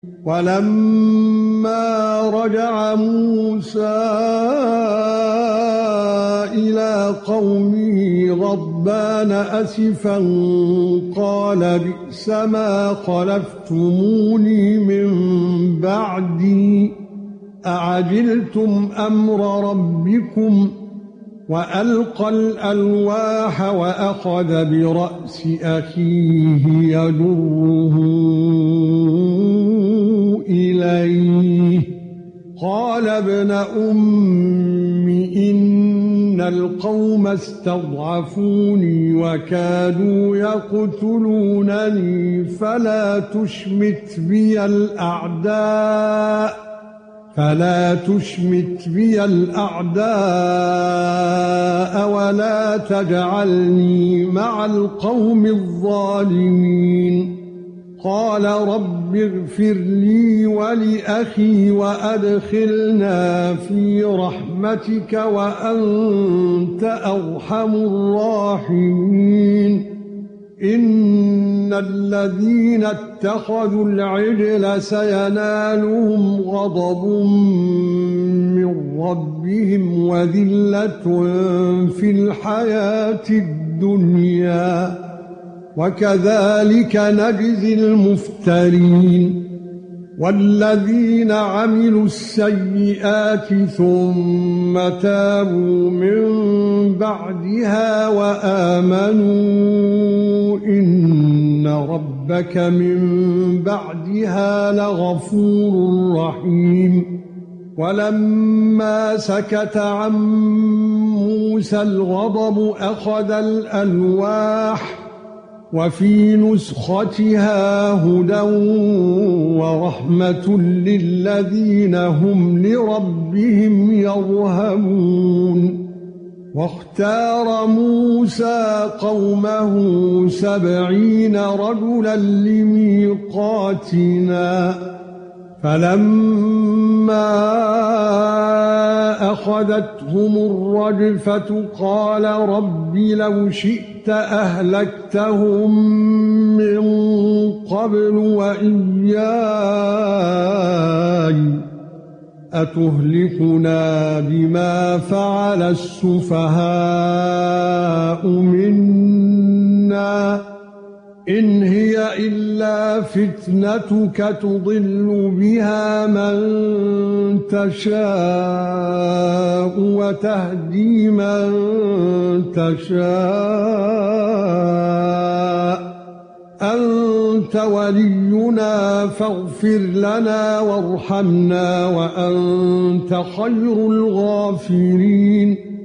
ولما رجع موسى إلى قومه غضبان أسفا قال بئس ما خلفتموني من بعدي أعجلتم أمر ربكم وألقى الألواح وأخذ برأس أخيه يجره إليه قال ابن أم إن القوم استضعفوني وكادوا يقتلونني فلا تشمت بي الأعداء ولا تجعلني مع القوم الظالمين قال رب اغفر لي ولأخي وأدخلنا في رحمتك وأنت أرحم الراحمين إن الذين اتخذوا العجل سينالهم غضب من ربهم وذلة في الحياة الدنيا وكذلك نجزي المفترين والذين عملوا السيئات ثم تابوا من بعدها وآمنوا إن ربك من بعدها لغفور رحيم ولما سكت عن موسى الغضب أخذ الألواح وفي نسختها هدى ورحمة للذين هم لربهم يرهبون واختار موسى قومه 70 رجلا لميقاتنا فلما أخذتهم الرجفة قال رب لو شئت أهلكتهم من قبل وإياي أتهلكنا بما فعل السفهاء منا إن هي إلا فتنتك تضل بها من تشاء وتهدي من تشاء أنت ولينا فاغفر لنا وارحمنا وأنت خير الغافرين